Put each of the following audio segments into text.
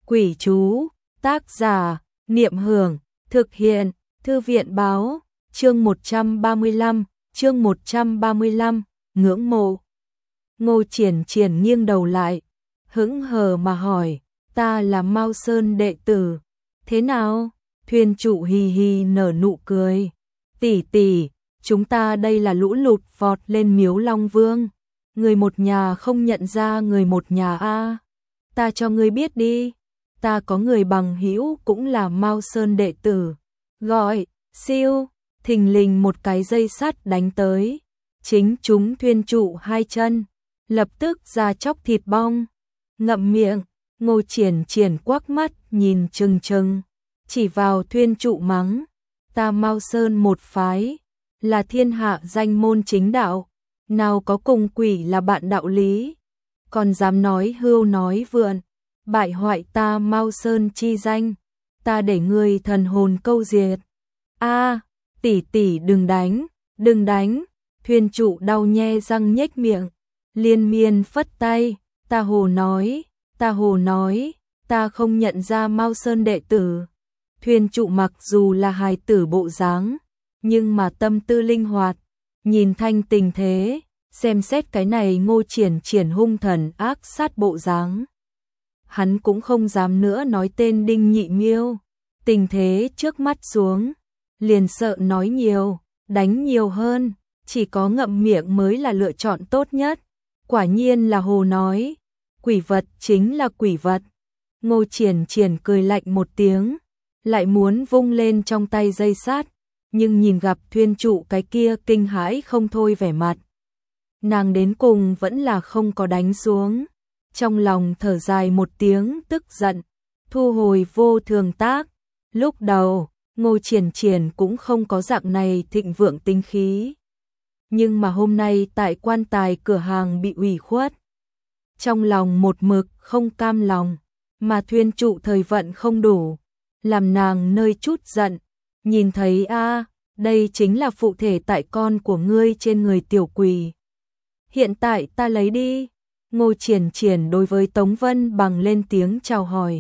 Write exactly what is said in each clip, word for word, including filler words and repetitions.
Quỷ chú, tác giả, Niệm Hưởng, thực hiện, Thư viện báo, chương một trăm ba mươi lăm, chương một trăm ba mươi lăm, ngưỡng mộ. Ngô Triển Triển nghiêng đầu lại, hững hờ mà hỏi, ta là Mao Sơn đệ tử, thế nào? Thuyền trụ hì hì nở nụ cười, tỷ tỷ, chúng ta đây là lũ lụt vọt lên miếu Long Vương, người một nhà không nhận ra người một nhà a. Ta cho ngươi biết đi, ta có người bằng hữu cũng là Mao Sơn đệ tử, gọi, siêu, thình lình một cái dây sắt đánh tới, chính chúng thuyền trụ hai chân, lập tức ra chóc thịt bong, ngậm miệng, Ngô Triển Triển quắc mắt nhìn trừng trừng, chỉ vào thuyền trụ mắng, ta Mao Sơn một phái, là thiên hạ danh môn chính đạo, nào có cùng quỷ là bạn đạo lý, còn dám nói hưu nói vượn, bại hoại ta Mao Sơn chi danh, ta để ngươi thần hồn câu diệt. A, tỷ tỷ đừng đánh, đừng đánh, thuyền trụ đau nhe răng nhếch miệng, liên miên phất tay, ta hồ nói, ta hồ nói, ta không nhận ra Mao Sơn đệ tử. Thuyền trụ mặc dù là hài tử bộ dáng, nhưng mà tâm tư linh hoạt, nhìn thanh tình thế, xem xét cái này Ngô Triển Triển hung thần ác sát bộ dáng. Hắn cũng không dám nữa nói tên Đinh Nhị Miêu, tình thế trước mắt xuống, liền sợ nói nhiều, đánh nhiều hơn, chỉ có ngậm miệng mới là lựa chọn tốt nhất. Quả nhiên là hồ nói, quỷ vật chính là quỷ vật. Ngô Triển Triển cười lạnh một tiếng, lại muốn vung lên trong tay dây sát, nhưng nhìn gặp thuyền trụ cái kia kinh hãi không thôi vẻ mặt. Nàng đến cùng vẫn là không có đánh xuống, trong lòng thở dài một tiếng tức giận, thu hồi vô thường tác. Lúc đầu, Ngô Triển Triển cũng không có dạng này thịnh vượng tinh khí. Nhưng mà hôm nay tại quan tài cửa hàng bị ủy khuất. Trong lòng một mực không cam lòng, mà thuyền trụ thời vận không đủ, làm nàng nơi chút giận, nhìn thấy a, đây chính là phụ thể tại con của ngươi trên người tiểu quỷ. Hiện tại ta lấy đi. Ngô Triển Triển đối với Tống Vân Bằng lên tiếng chào hỏi.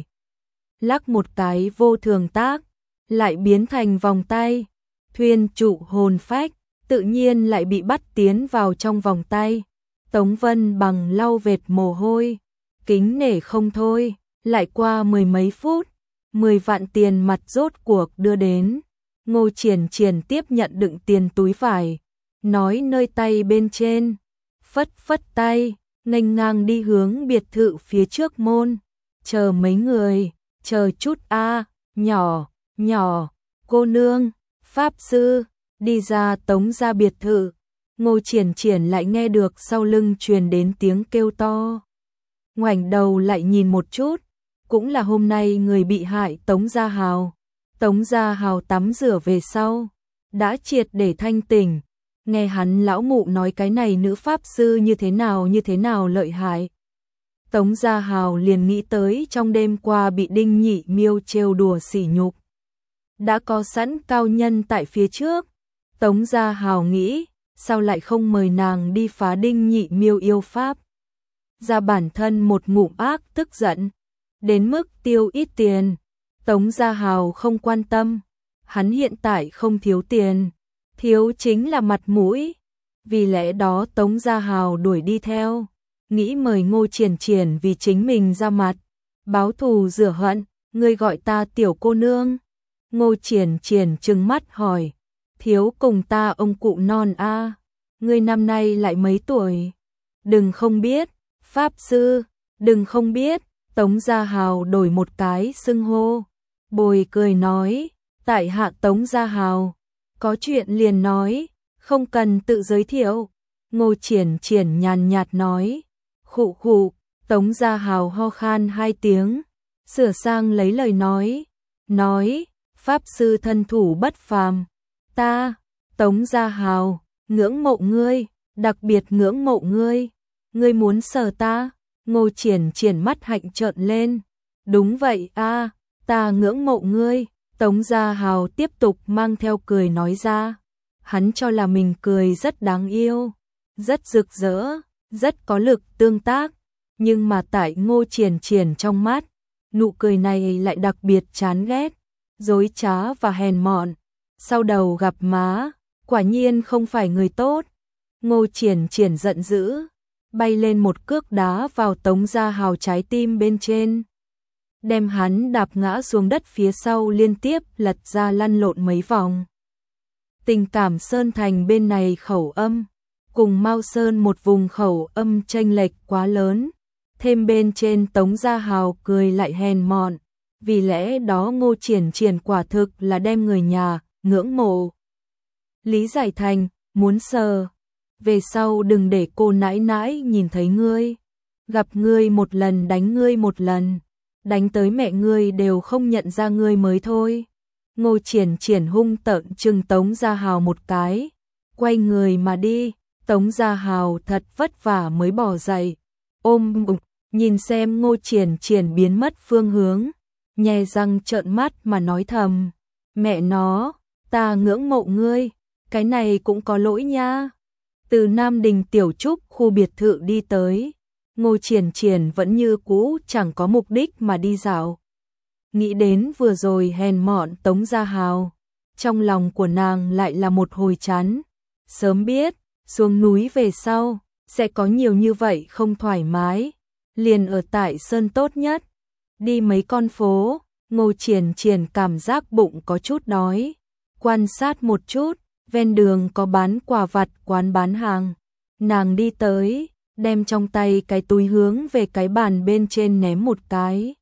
Lắc một cái vô thường tác, lại biến thành vòng tay. Thuyền trụ hồn phách, tự nhiên lại bị bắt tiến vào trong vòng tay. Tống Vân Bằng lau vệt mồ hôi, kính nể không thôi. Lại qua mười mấy phút, mười vạn tiền mặt rốt cuộc đưa đến. Ngô Triển Triển tiếp nhận đựng tiền túi vải, nói nơi tay bên trên, phất phất tay, nghênh ngang đi hướng biệt thự phía trước môn. Chờ mấy người, chờ chút a, nhỏ, nhỏ, cô nương, pháp sư, đi ra Tống ra biệt thự. Ngô Triển Triển lại nghe được sau lưng truyền đến tiếng kêu to. Ngoảnh đầu lại nhìn một chút, cũng là hôm nay người bị hại Tống Gia Hào. Tống Gia Hào tắm rửa về sau, đã triệt để thanh tỉnh, nghe hắn lão mụ nói cái này nữ pháp sư như thế nào như thế nào lợi hại. Tống Gia Hào liền nghĩ tới trong đêm qua bị Đinh Nhị Miêu trêu đùa sỉ nhục. Đã có sẵn cao nhân tại phía trước, Tống Gia Hào nghĩ, sao lại không mời nàng đi phá Đinh Nhị Miêu yêu pháp. Ra bản thân một ngụm ác tức giận, đến mức tiêu ít tiền. Tống Gia Hào không quan tâm, hắn hiện tại không thiếu tiền, thiếu chính là mặt mũi. Vì lẽ đó Tống Gia Hào đuổi đi theo, nghĩ mời Ngô Triển Triển vì chính mình ra mặt, báo thù rửa hận. Ngươi gọi ta tiểu cô nương. Ngô Triển Triển trừng mắt hỏi, thiếu cùng ta ông cụ non a, ngươi năm nay lại mấy tuổi? Đừng không biết, pháp sư, đừng không biết. Tống Gia Hào đổi một cái xưng hô, bồi cười nói, tại hạ Tống Gia Hào, có chuyện liền nói, không cần tự giới thiệu. Ngô Triển Triển nhàn nhạt nói, khụ khụ. Tống Gia Hào ho khan hai tiếng, sửa sang lấy lời nói, nói, pháp sư thân thủ bất phàm, ta, Tống Gia Hào, ngưỡng mộ ngươi, đặc biệt ngưỡng mộ ngươi, ngươi muốn sờ ta? Ngô Triển Triển mắt hạnh trợn lên, đúng vậy a, ta ngưỡng mộ ngươi. Tống Gia Hào tiếp tục mang theo cười nói ra, hắn cho là mình cười rất đáng yêu, rất rực rỡ, rất có lực tương tác, nhưng mà tại Ngô Triển Triển trong mắt, nụ cười này lại đặc biệt chán ghét, dối trá và hèn mọn. Sau đầu gặp má, quả nhiên không phải người tốt. Ngô Triển Triển giận dữ, bay lên một cước đá vào Tống Gia Hào trái tim bên trên, đem hắn đạp ngã xuống đất phía sau, liên tiếp lật ra lăn lộn mấy vòng. Tình cảm Sơn Thành bên này khẩu âm cùng Mao Sơn một vùng khẩu âm chênh lệch quá lớn, thêm bên trên Tống Gia Hào cười lại hèn mọn, vì lẽ đó Ngô Triển Triển quả thực là đem người nhà ngưỡng mộ. Lý Giải Thành, muốn sờ, về sau đừng để cô nãi nãi nhìn thấy ngươi, gặp ngươi một lần đánh ngươi một lần, đánh tới mẹ ngươi đều không nhận ra ngươi mới thôi. Ngô Triển Triển hung tợn trừng Tống Gia Hào một cái, quay người mà đi. Tống Gia Hào thật vất vả mới bỏ dậy, ôm bụng, nhìn xem Ngô Triển Triển biến mất phương hướng, nhe răng trợn mắt mà nói thầm, mẹ nó, ta ngưỡng mộ ngươi, cái này cũng có lỗi nha. Từ Nam Đình Tiểu Trúc khu biệt thự đi tới, Ngô Triển Triển vẫn như cũ chẳng có mục đích mà đi dạo. Nghĩ đến vừa rồi hèn mọn Tống Gia Hào, trong lòng của nàng lại là một hồi chán, sớm biết xuống núi về sau sẽ có nhiều như vậy không thoải mái, liền ở tại Sơn tốt nhất. Đi mấy con phố, Ngô Triển Triển cảm giác bụng có chút đói, quan sát một chút, ven đường có bán quà vặt, quán bán hàng. Nàng đi tới, đem trong tay cái túi hướng về cái bàn bên trên ném một cái.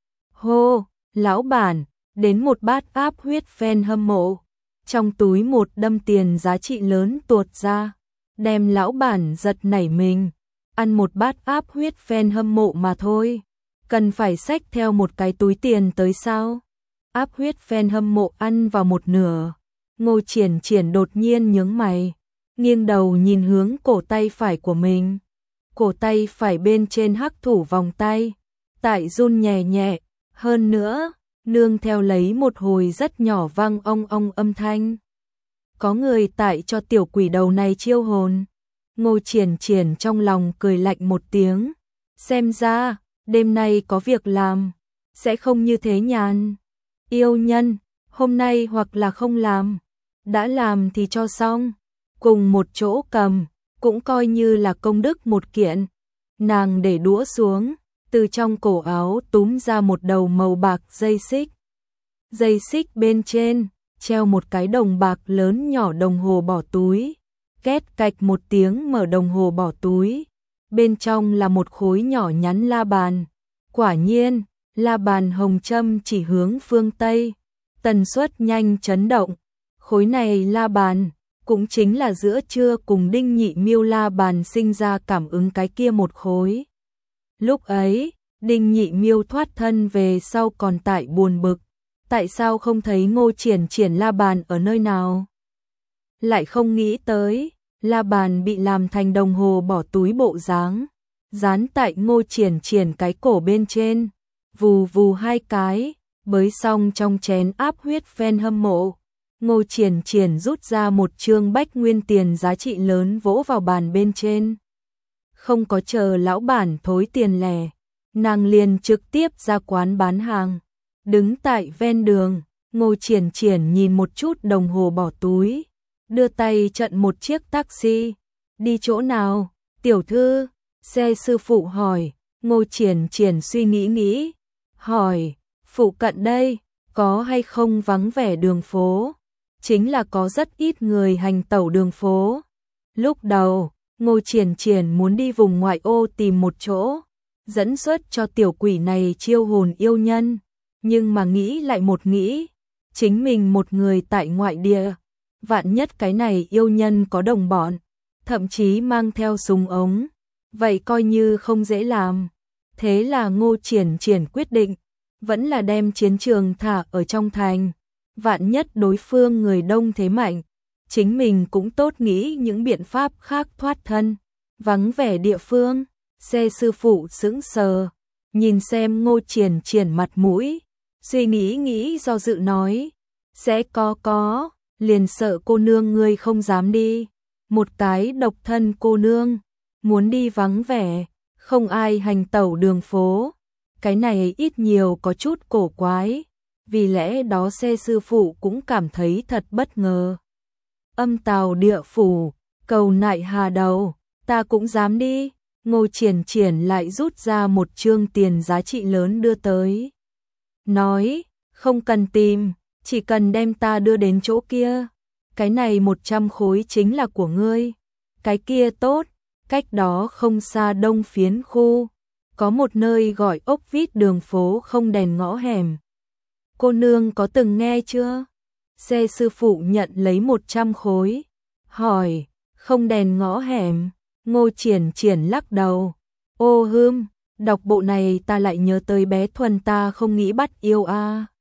Hô, lão bản, đến một bát áp huyết fan hâm mộ. Trong túi một đâm tiền giá trị lớn tuột ra, đem lão bản giật nảy mình. Ăn một bát áp huyết fan hâm mộ mà thôi, cần phải xách theo một cái túi tiền tới sao? Áp huyết fan hâm mộ ăn vào một nửa, Ngô Triển Triển đột nhiên nhướng mày, nghiêng đầu nhìn hướng cổ tay phải của mình. Cổ tay phải bên trên hắc thủ vòng tay, tại run nhẹ nhẹ, hơn nữa, nương theo lấy một hồi rất nhỏ vang ong ong âm thanh. Có người tại cho tiểu quỷ đầu này chiêu hồn. Ngô Triển Triển trong lòng cười lạnh một tiếng, xem ra, đêm nay có việc làm, sẽ không như thế nhàn. Yêu nhân, hôm nay hoặc là không làm, đã làm thì cho xong, cùng một chỗ cầm, cũng coi như là công đức một kiện. Nàng để đũa xuống, từ trong cổ áo túm ra một đầu màu bạc dây xích. Dây xích bên trên, treo một cái đồng bạc lớn nhỏ, đồng hồ bỏ túi. Két cạch một tiếng mở đồng hồ bỏ túi, bên trong là một khối nhỏ nhắn la bàn. Quả nhiên, la bàn hồng châm chỉ hướng phương Tây, tần suất nhanh chấn động. Khối này la bàn, cũng chính là giữa trưa cùng Đinh Nhị Miêu la bàn sinh ra cảm ứng cái kia một khối. Lúc ấy, Đinh Nhị Miêu thoát thân về sau còn tại buồn bực, tại sao không thấy Ngô Triển Triển la bàn ở nơi nào? Lại không nghĩ tới, la bàn bị làm thành đồng hồ bỏ túi bộ dáng, dán tại Ngô Triển Triển cái cổ bên trên, vù vù hai cái, bới xong trong chén áp huyết fan hâm mộ. Ngô Triển Triển rút ra một trương bách nguyên tiền giá trị lớn vỗ vào bàn bên trên. Không có chờ lão bản thối tiền lẻ, nàng liền trực tiếp ra quán bán hàng. Đứng tại ven đường, Ngô Triển Triển nhìn một chút đồng hồ bỏ túi, đưa tay chặn một chiếc taxi. Đi chỗ nào, tiểu thư? Xe sư phụ hỏi. Ngô Triển Triển suy nghĩ nghĩ, hỏi, phụ cận đây, có hay không vắng vẻ đường phố? Chính là có rất ít người hành tẩu đường phố. Lúc đầu, Ngô Triển Triển muốn đi vùng ngoại ô tìm một chỗ, dẫn xuất cho tiểu quỷ này chiêu hồn yêu nhân. Nhưng mà nghĩ lại một nghĩ, chính mình một người tại ngoại địa, vạn nhất cái này yêu nhân có đồng bọn, thậm chí mang theo súng ống, vậy coi như không dễ làm. Thế là Ngô Triển Triển quyết định, vẫn là đem chiến trường thả ở trong thành. Vạn nhất đối phương người đông thế mạnh, chính mình cũng tốt nghĩ những biện pháp khác thoát thân. Vắng vẻ địa phương, xe sư phụ sững sờ, nhìn xem Ngô Triển Triển mặt mũi, suy nghĩ nghĩ do dự nói, sẽ có có, liền sợ cô nương ngươi không dám đi. Một cái độc thân cô nương, muốn đi vắng vẻ, không ai hành tẩu đường phố, cái này ít nhiều có chút cổ quái, vì lẽ đó xe sư phụ cũng cảm thấy thật bất ngờ. Âm tào địa phủ, cầu nại hà đầu, ta cũng dám đi. Ngô Triển Triển lại rút ra một trương tiền giá trị lớn đưa tới. Nói, không cần tìm, chỉ cần đem ta đưa đến chỗ kia. Cái này một trăm khối chính là của ngươi. Cái kia tốt, cách đó không xa Đông Phiến khu. Có một nơi gọi ốc vít đường phố không đèn ngõ hẻm. Cô nương có từng nghe chưa? Xe sư phụ nhận lấy một trăm khối. Hỏi, không đèn ngõ hẻm. Ngô Triển Triển lắc đầu. Ô hưm, đọc bộ này ta lại nhớ tới bé Thuần ta không nghĩ bắt yêu a. À.